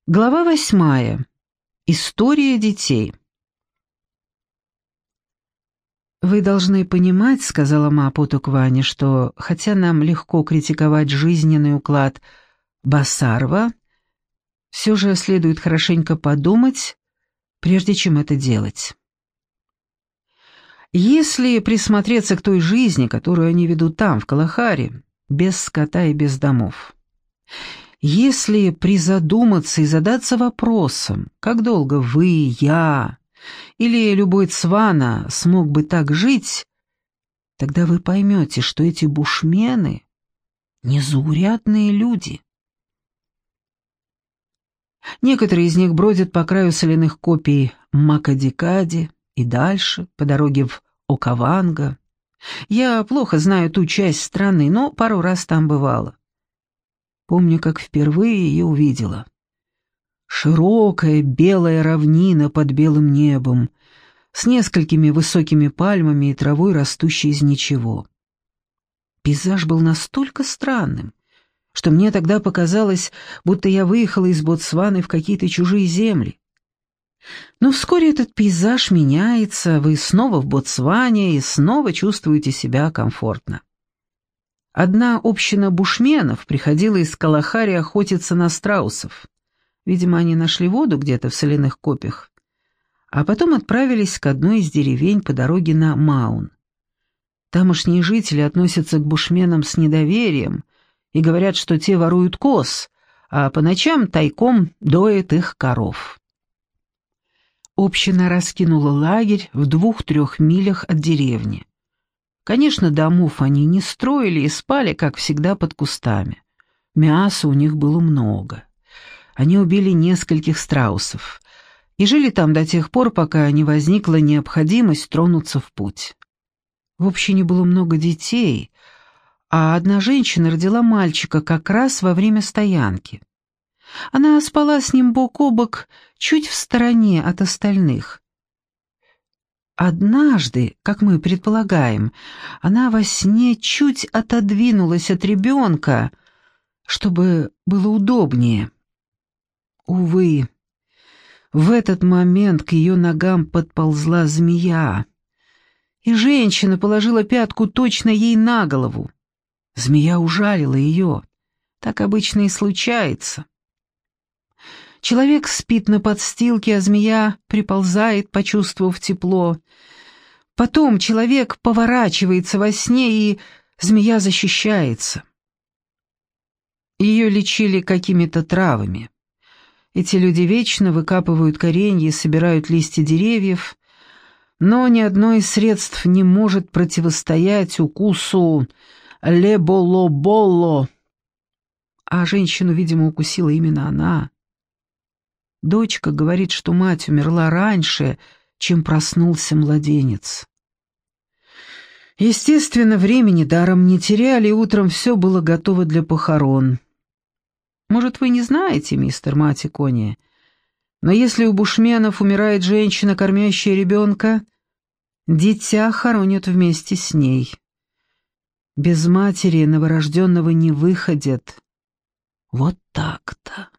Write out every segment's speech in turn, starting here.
Глава 8. История детей. «Вы должны понимать, — сказала Маапоту к Ване, — что, хотя нам легко критиковать жизненный уклад Басарова, все же следует хорошенько подумать, прежде чем это делать. Если присмотреться к той жизни, которую они ведут там, в Калахари, без скота и без домов, если призадуматься и задаться вопросом, как долго вы, я или любой Цвана смог бы так жить, тогда вы поймете, что эти бушмены — незаурядные люди. Некоторые из них бродят по краю соляных копий Макадикади и дальше, по дороге в Окаванго. Я плохо знаю ту часть страны, но пару раз там бывала. Помню, как впервые ее увидела. Широкая белая равнина под белым небом, с несколькими высокими пальмами и травой, растущей из ничего. Пейзаж был настолько странным, что мне тогда показалось, будто я выехала из Ботсваны в какие-то чужие земли. Но вскоре этот пейзаж меняется, вы снова в Ботсване и снова чувствуете себя комфортно. Одна община бушменов приходила из Калахари охотиться на страусов. Видимо, они нашли воду где-то в соляных копьях, а потом отправились к одной из деревень по дороге на Маун. Тамошние жители относятся к бушменам с недоверием и говорят, что те воруют коз, а по ночам тайком доят их коров. Община раскинула лагерь в 2-3 милях от деревни. Конечно, домов они не строили и спали, как всегда, под кустами. Мяса у них было много. Они убили нескольких страусов и жили там до тех пор, пока не возникла необходимость тронуться в путь. В общине было много детей, а одна женщина родила мальчика как раз во время стоянки. Она спала с ним бок о бок, чуть в стороне от остальных. Однажды, как мы предполагаем, она во сне чуть отодвинулась от ребенка, чтобы было удобнее. Увы, в этот момент к ее ногам подползла змея, и женщина положила пятку точно ей на голову. Змея ужалила ее. Так обычно и случается. Человек спит на подстилке, а змея приползает, почувствовав тепло. Потом человек поворачивается во сне, и змея защищается. Ее лечили какими-то травами. Эти люди вечно выкапывают коренья и собирают листья деревьев, но ни одно из средств не может противостоять укусу леболо-боло. А женщину, видимо, укусила именно она. Дочка говорит, что мать умерла раньше, чем проснулся младенец. Естественно, времени даром не теряли, и утром все было готово для похорон. Может, вы не знаете, мистер Матикони, но если у бушменов умирает женщина, кормящая ребенка, дитя хоронят вместе с ней. Без матери новорожденного не выходят. Вот так-то.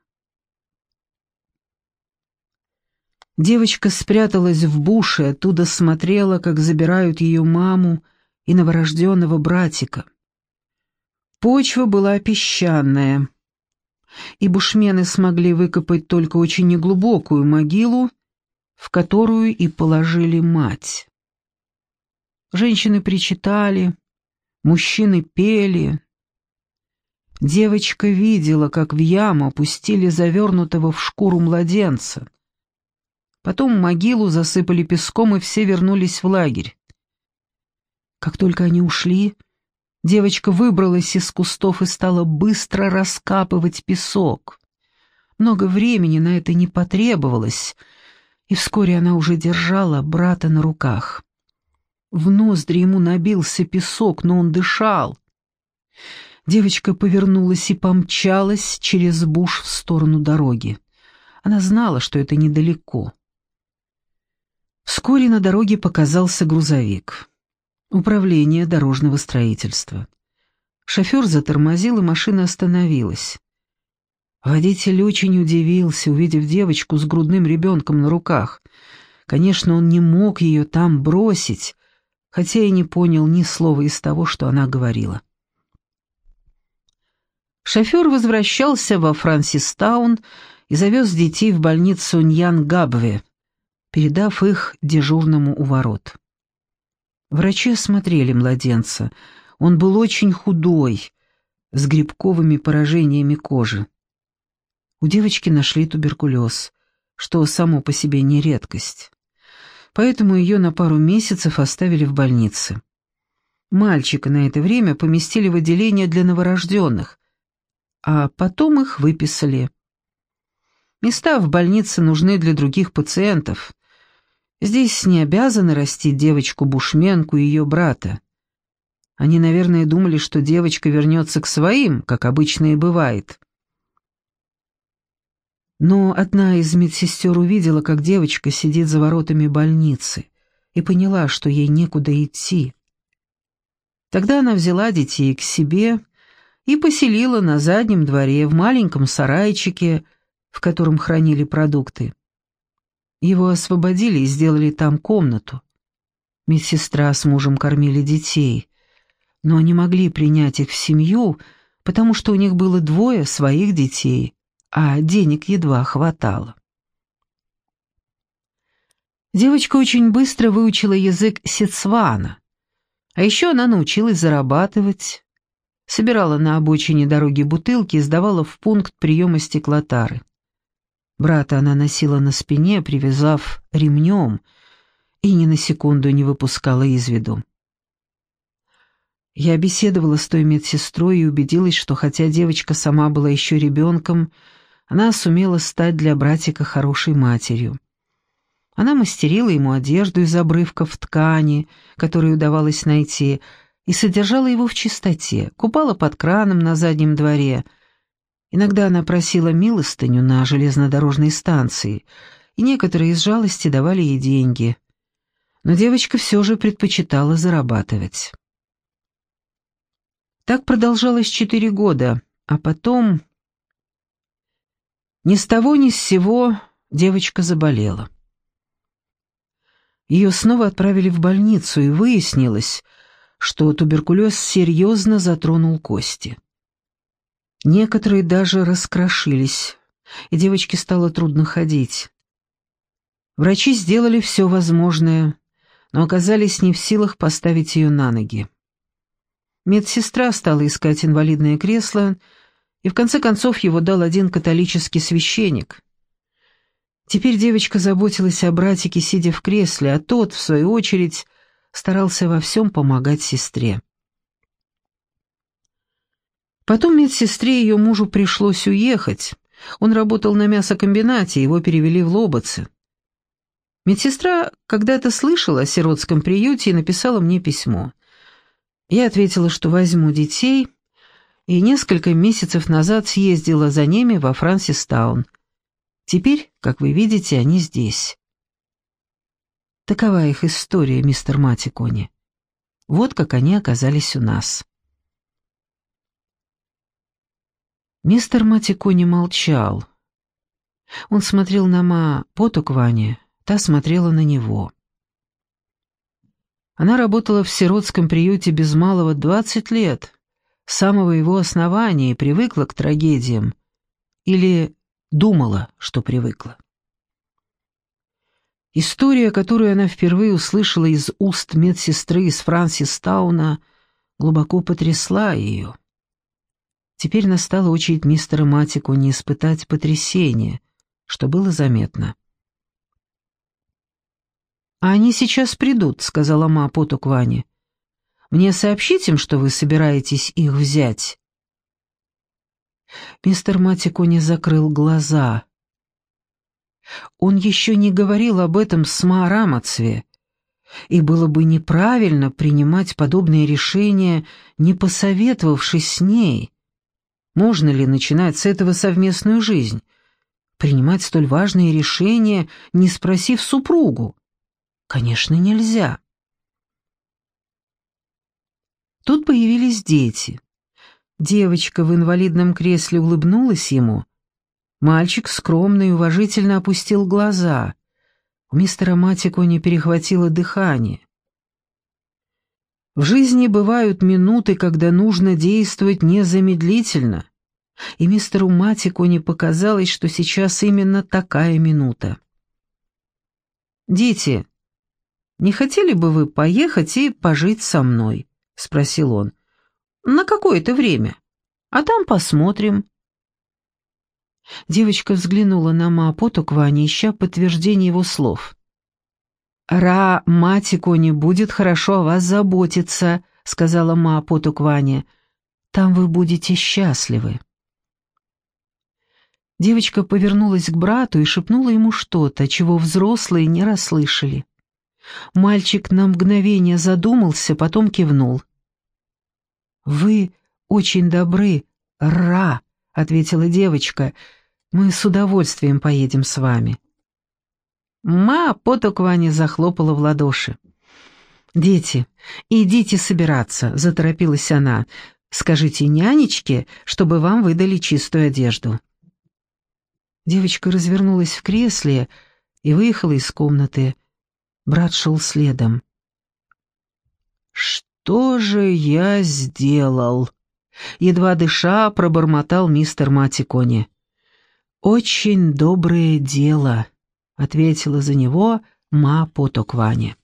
Девочка спряталась в буше, оттуда смотрела, как забирают ее маму и новорожденного братика. Почва была песчаная, и бушмены смогли выкопать только очень неглубокую могилу, в которую и положили мать. Женщины причитали, мужчины пели. Девочка видела, как в яму опустили завернутого в шкуру младенца. Потом могилу засыпали песком, и все вернулись в лагерь. Как только они ушли, девочка выбралась из кустов и стала быстро раскапывать песок. Много времени на это не потребовалось, и вскоре она уже держала брата на руках. В ноздри ему набился песок, но он дышал. Девочка повернулась и помчалась через буш в сторону дороги. Она знала, что это недалеко. Вскоре на дороге показался грузовик. Управление дорожного строительства. Шофер затормозил, и машина остановилась. Водитель очень удивился, увидев девочку с грудным ребенком на руках. Конечно, он не мог ее там бросить, хотя и не понял ни слова из того, что она говорила. Шофер возвращался во Франсистаун и завез детей в больницу Ньянгабве, передав их дежурному у ворот. Врачи осмотрели младенца. Он был очень худой, с грибковыми поражениями кожи. У девочки нашли туберкулез, что само по себе не редкость. Поэтому ее на пару месяцев оставили в больнице. Мальчика на это время поместили в отделение для новорожденных, а потом их выписали. Места в больнице нужны для других пациентов. Здесь не обязаны растить девочку-бушменку и ее брата. Они, наверное, думали, что девочка вернется к своим, как обычно и бывает. Но одна из медсестер увидела, как девочка сидит за воротами больницы, и поняла, что ей некуда идти. Тогда она взяла детей к себе и поселила на заднем дворе в маленьком сарайчике, в котором хранили продукты. Его освободили и сделали там комнату. Медсестра с мужем кормили детей, но не могли принять их в семью, потому что у них было 2 своих детей, а денег едва хватало. Девочка очень быстро выучила язык сетсвана, а еще она научилась зарабатывать, собирала на обочине дороги бутылки и сдавала в пункт приема стеклотары. Брата она носила на спине, привязав ремнем, и ни на секунду не выпускала из виду. Я беседовала с той медсестрой и убедилась, что хотя девочка сама была еще ребенком, она сумела стать для братика хорошей матерью. Она мастерила ему одежду из обрывков ткани, которые удавалось найти, и содержала его в чистоте, купала под краном на заднем дворе. Иногда она просила милостыню на железнодорожной станции, и некоторые из жалости давали ей деньги. Но девочка все же предпочитала зарабатывать. Так продолжалось 4 года, а потом... Ни с того ни с сего девочка заболела. Ее снова отправили в больницу, и выяснилось, что туберкулез серьезно затронул кости. Некоторые даже раскрошились, и девочке стало трудно ходить. Врачи сделали все возможное, но оказались не в силах поставить ее на ноги. Медсестра стала искать инвалидное кресло, и в конце концов его дал один католический священник. Теперь девочка заботилась о братике, сидя в кресле, а тот, в свою очередь, старался во всем помогать сестре. Потом медсестре и ее мужу пришлось уехать. Он работал на мясокомбинате, его перевели в Лоботцы. Медсестра когда-то слышала о сиротском приюте и написала мне письмо. Я ответила, что возьму детей, и несколько месяцев назад съездила за ними во Франсистаун. Теперь, как вы видите, они здесь. Такова их история, мистер Матикони. Вот как они оказались у нас. Мистер Матикони молчал. Он смотрел на Ма Потоквани, та смотрела на него. Она работала в сиротском приюте без малого 20 лет, с самого его основания, и привыкла к трагедиям. Или думала, что привыкла. История, которую она впервые услышала из уст медсестры из Франсистауна, глубоко потрясла ее. Теперь настала очередь мистера Матикони испытать потрясение, что было заметно. «А они сейчас придут», — сказала Ма Потоквани. «Мне сообщить им, что вы собираетесь их взять?» Мистер Матикони закрыл глаза. Он еще не говорил об этом с Ма Рамацве, и было бы неправильно принимать подобные решения, не посоветовавшись с ней. Можно ли начинать с этого совместную жизнь? Принимать столь важные решения, не спросив супругу? Конечно, нельзя. Тут появились дети. Девочка в инвалидном кресле улыбнулась ему, Мальчик скромно и уважительно опустил глаза. У мистера Матикони перехватило дыхание. В жизни бывают минуты, когда нужно действовать незамедлительно, и мистеру Матикони показалось, что сейчас именно такая минута. «Дети, не хотели бы вы поехать и пожить со мной?» — спросил он. «На какое-то время, а там посмотрим». Девочка взглянула на Маапотуквани, ища подтверждение его слов. «Ра Матикони будет хорошо о вас заботиться», — сказала Маапотуквани. «Там вы будете счастливы». Девочка повернулась к брату и шепнула ему что-то, чего взрослые не расслышали. Мальчик на мгновение задумался, потом кивнул. «Вы очень добры, Ра», — ответила девочка. «Мы с удовольствием поедем с вами». Маапотуквани захлопала в ладоши. «Дети, идите собираться», — заторопилась она. «Скажите нянечке, чтобы вам выдали чистую одежду». Девочка развернулась в кресле и выехала из комнаты. Брат шел следом. «Что же я сделал?» — едва дыша пробормотал мистер Матикони. «Очень доброе дело», — ответила за него Маапотуквани.